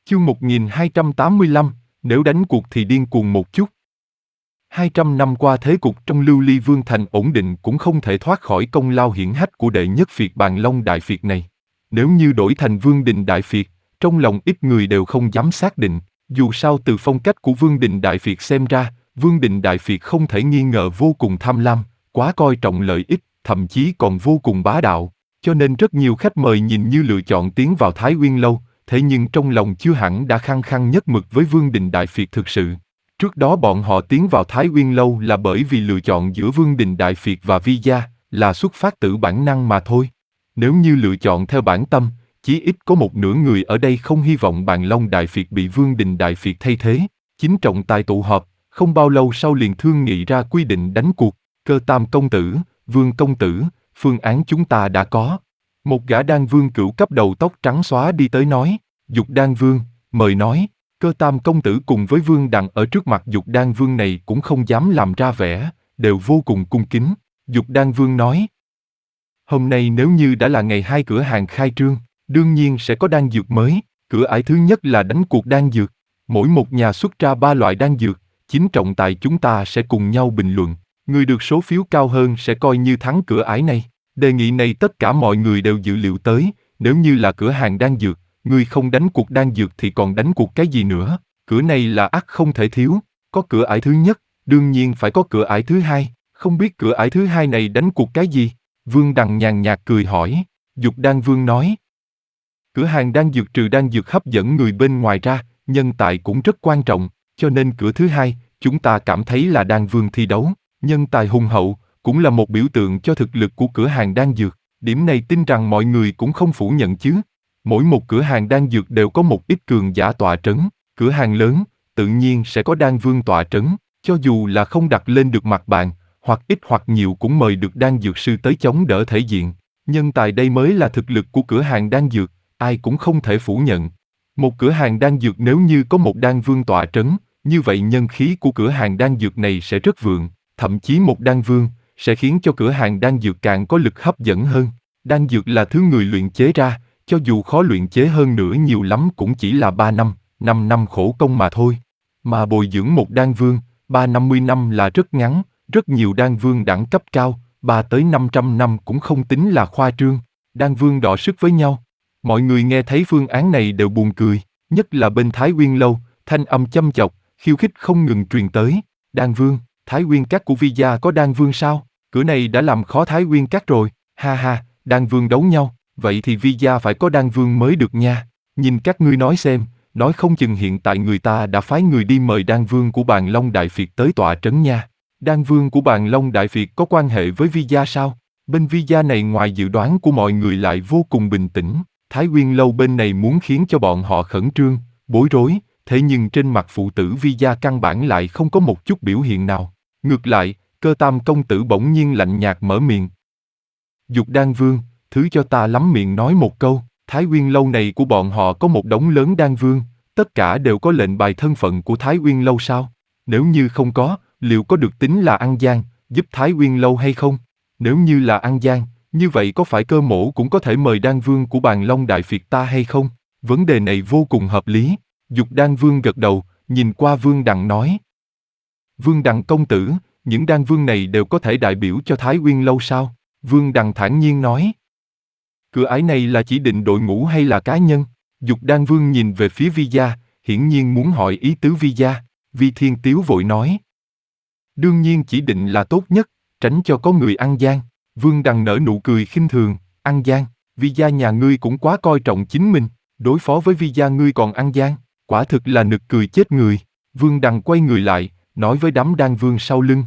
Chương 1285, nếu đánh cuộc thì điên cuồng một chút. 200 năm qua thế cục trong Lưu Ly Vương Thành ổn định cũng không thể thoát khỏi công lao hiển hách của đệ nhất phiệt Bàn Long Đại Phiệt này. Nếu như đổi thành Vương Đình Đại Phiệt, trong lòng ít người đều không dám xác định, dù sao từ phong cách của Vương Đình Đại Phiệt xem ra, Vương Đình Đại Phiệt không thể nghi ngờ vô cùng tham lam, quá coi trọng lợi ích, thậm chí còn vô cùng bá đạo, cho nên rất nhiều khách mời nhìn như lựa chọn tiến vào Thái Uyên Lâu, thế nhưng trong lòng chưa hẳn đã khăng khăng nhất mực với Vương Đình Đại Phiệt thực sự. Trước đó bọn họ tiến vào Thái Uyên Lâu là bởi vì lựa chọn giữa Vương Đình Đại Phiệt và Vi Gia, là xuất phát từ bản năng mà thôi. Nếu như lựa chọn theo bản tâm, chí ít có một nửa người ở đây không hy vọng Bàn Long Đại Phiệt bị Vương Đình Đại Phiệt thay thế. Chính trọng tài tụ họp, không bao lâu sau liền thương nghị ra quy định đánh cuộc. Cơ Tam công tử, Vương công tử, phương án chúng ta đã có. Một gã đan vương cửu cấp đầu tóc trắng xóa đi tới nói, Dục Đan Vương, mời nói. Cơ Tam công tử cùng với Vương Đằng ở trước mặt Dục Đan Vương này cũng không dám làm ra vẻ, đều vô cùng cung kính. Dục Đan Vương nói, hôm nay nếu như đã là ngày 2 cửa hàng khai trương, đương nhiên sẽ có đan dược mới. Cửa ải thứ nhất là đánh cuộc đan dược. Mỗi một nhà xuất ra 3 loại đan dược, chính trọng tài chúng ta sẽ cùng nhau bình luận. Người được số phiếu cao hơn sẽ coi như thắng cửa ải này. Đề nghị này tất cả mọi người đều dự liệu tới, nếu như là cửa hàng đan dược, người không đánh cuộc đan dược thì còn đánh cuộc cái gì nữa, cửa này là ắt không thể thiếu, có cửa ải thứ nhất, đương nhiên phải có cửa ải thứ hai, không biết cửa ải thứ hai này đánh cuộc cái gì? Vương Đằng nhàn nhạt cười hỏi. Dục Đan Vương nói, cửa hàng đan dược trừ đan dược hấp dẫn người bên ngoài ra, nhân tài cũng rất quan trọng, cho nên cửa thứ hai, chúng ta cảm thấy là đan vương thi đấu, nhân tài hùng hậu, cũng là một biểu tượng cho thực lực của cửa hàng đan dược, điểm này tin rằng mọi người cũng không phủ nhận chứ. Mỗi một cửa hàng đan dược đều có một ít cường giả tọa trấn, cửa hàng lớn, tự nhiên sẽ có đan vương tọa trấn, cho dù là không đặt lên được mặt bàn, hoặc ít hoặc nhiều cũng mời được đan dược sư tới chống đỡ thể diện. Nhân tài đây mới là thực lực của cửa hàng đan dược, ai cũng không thể phủ nhận. Một cửa hàng đan dược nếu như có một đan vương tọa trấn, như vậy nhân khí của cửa hàng đan dược này sẽ rất vượng, thậm chí một đan vương sẽ khiến cho cửa hàng đan dược càng có lực hấp dẫn hơn. Đan dược là thứ người luyện chế ra, cho dù khó luyện chế hơn nữa nhiều lắm cũng chỉ là 3 năm, 5 năm khổ công mà thôi. Mà bồi dưỡng một đan vương, 350 năm là rất ngắn, rất nhiều đan vương đẳng cấp cao, 3 tới 500 năm cũng không tính là khoa trương. Đan vương đọ sức với nhau. Mọi người nghe thấy phương án này đều buồn cười, nhất là bên Thái Uyên Lâu, thanh âm châm chọc, khiêu khích không ngừng truyền tới. Đan vương, Thái Uyên Các của Vi Gia có đan vương sao? Cửa này đã làm khó Thái Uyên Các rồi, ha ha, đan vương đấu nhau, vậy thì Vi Gia phải có đan vương mới được nha. Nhìn các ngươi nói xem, nói không chừng hiện tại người ta đã phái người đi mời đan vương của Bàn Long Đại Phiệt tới tọa trấn nha. Đan vương của Bàn Long Đại Phiệt có quan hệ với Vi Gia sao? Bên Vi Gia này ngoài dự đoán của mọi người lại vô cùng bình tĩnh. Thái Uyên Lâu bên này muốn khiến cho bọn họ khẩn trương, bối rối, thế nhưng trên mặt phụ tử Vi Gia căn bản lại không có một chút biểu hiện nào. Ngược lại, Cơ Tam công tử bỗng nhiên lạnh nhạt mở miệng. Dục Đan Vương, thứ cho ta lắm miệng nói một câu, Thái Uyên Lâu này của bọn họ có một đống lớn đan vương, tất cả đều có lệnh bài thân phận của Thái Uyên Lâu sao? Nếu như không có, liệu có được tính là ăn gian, giúp Thái Uyên Lâu hay không? Nếu như là ăn gian, như vậy có phải Cơ Mỗ cũng có thể mời đan vương của Bàn Long Đại Phiệt ta hay không? Vấn đề này vô cùng hợp lý. Dục Đan Vương gật đầu, nhìn qua Vương Đằng nói. Vương Đằng công tử, những đan vương này đều có thể đại biểu cho Thái Uyên Lâu sao? Vương Đằng thản nhiên nói. Cửa ải này là chỉ định đội ngũ hay là cá nhân? Dục Đan Vương nhìn về phía Vi Gia, hiển nhiên muốn hỏi ý tứ Vi Gia. Vi Thiên Tiếu vội nói. Đương nhiên chỉ định là tốt nhất, tránh cho có người ăn gian. Vương Đằng nở nụ cười khinh thường, ăn gian, Vi Gia nhà ngươi cũng quá coi trọng chính mình, đối phó với Vi Gia ngươi còn ăn gian, quả thực là nực cười chết người. Vương Đằng quay người lại, nói với đám đan vương sau lưng.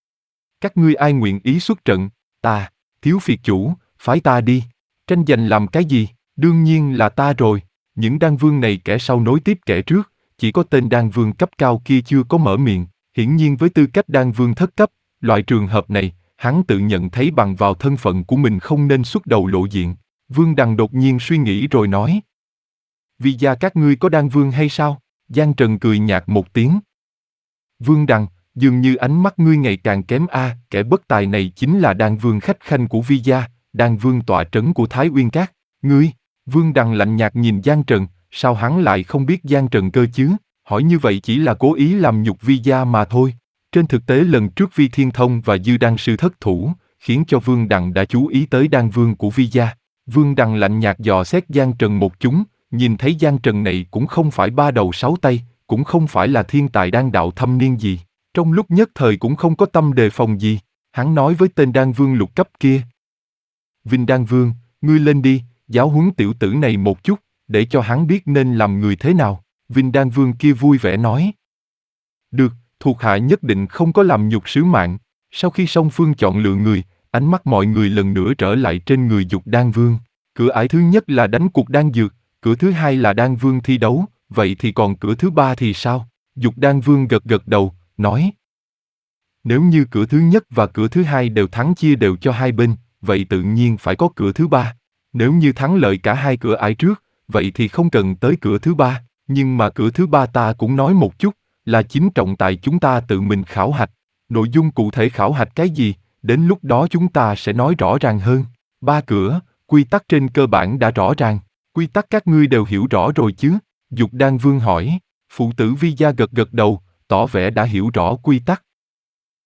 Các ngươi ai nguyện ý xuất trận, ta, Thiếu Phiệt chủ, phái ta đi, tranh giành làm cái gì, đương nhiên là ta rồi. Những đan vương này kẻ sau nối tiếp kẻ trước, chỉ có tên đan vương cấp cao kia chưa có mở miệng, hiển nhiên với tư cách đan vương thất cấp, loại trường hợp này, hắn tự nhận thấy bằng vào thân phận của mình không nên xuất đầu lộ diện. Vương Đằng đột nhiên suy nghĩ rồi nói. Vi Gia các ngươi có đan vương hay sao? Giang Trần cười nhạt một tiếng. Vương Đằng, dường như ánh mắt ngươi ngày càng kém a, kẻ bất tài này chính là đan vương khách khanh của Vi Gia, đan vương tọa trấn của Thái Uyên Các. Ngươi, Vương Đằng lạnh nhạt nhìn Giang Trần, sao hắn lại không biết Giang Trần cơ chứ? Hỏi như vậy chỉ là cố ý làm nhục Vi gia mà thôi. Trên thực tế lần trước Vi Thiên Thông và Dư Đan Sư thất thủ, khiến cho Vương Đằng đã chú ý tới đan vương của Vi gia. Vương Đằng lạnh nhạt dò xét Giang Trần một chúng, nhìn thấy Giang Trần này cũng không phải ba đầu sáu tay, cũng không phải là thiên tài đan đạo thâm niên gì. Trong lúc nhất thời cũng không có tâm đề phòng gì, hắn nói với tên đan vương lục cấp kia. Vinh Đan Vương, ngươi lên đi, giáo huấn tiểu tử này một chút, để cho hắn biết nên làm người thế nào. Vinh Đan Vương kia vui vẻ nói. Được, thuộc hạ nhất định không có làm nhục sứ mạng. Sau khi song phương chọn lựa người, ánh mắt mọi người lần nữa trở lại trên người Dục Đan Vương. Cửa ải thứ nhất là đánh cuộc đan dược, cửa thứ hai là đan vương thi đấu, vậy thì còn cửa thứ ba thì sao? Dục Đan Vương gật gật đầu, nói. Nếu như cửa thứ nhất và cửa thứ hai đều thắng chia đều cho hai bên, vậy tự nhiên phải có cửa thứ ba. Nếu như thắng lợi cả hai cửa ải trước, vậy thì không cần tới cửa thứ ba. Nhưng mà cửa thứ ba ta cũng nói một chút, là chính trọng tại chúng ta tự mình khảo hạch. Nội dung cụ thể khảo hạch cái gì, đến lúc đó chúng ta sẽ nói rõ ràng hơn. Ba cửa, quy tắc trên cơ bản đã rõ ràng. Quy tắc các ngươi đều hiểu rõ rồi chứ? Dục Đan Vương hỏi. Phụ tử Vi gia gật gật đầu, tỏ vẻ đã hiểu rõ quy tắc.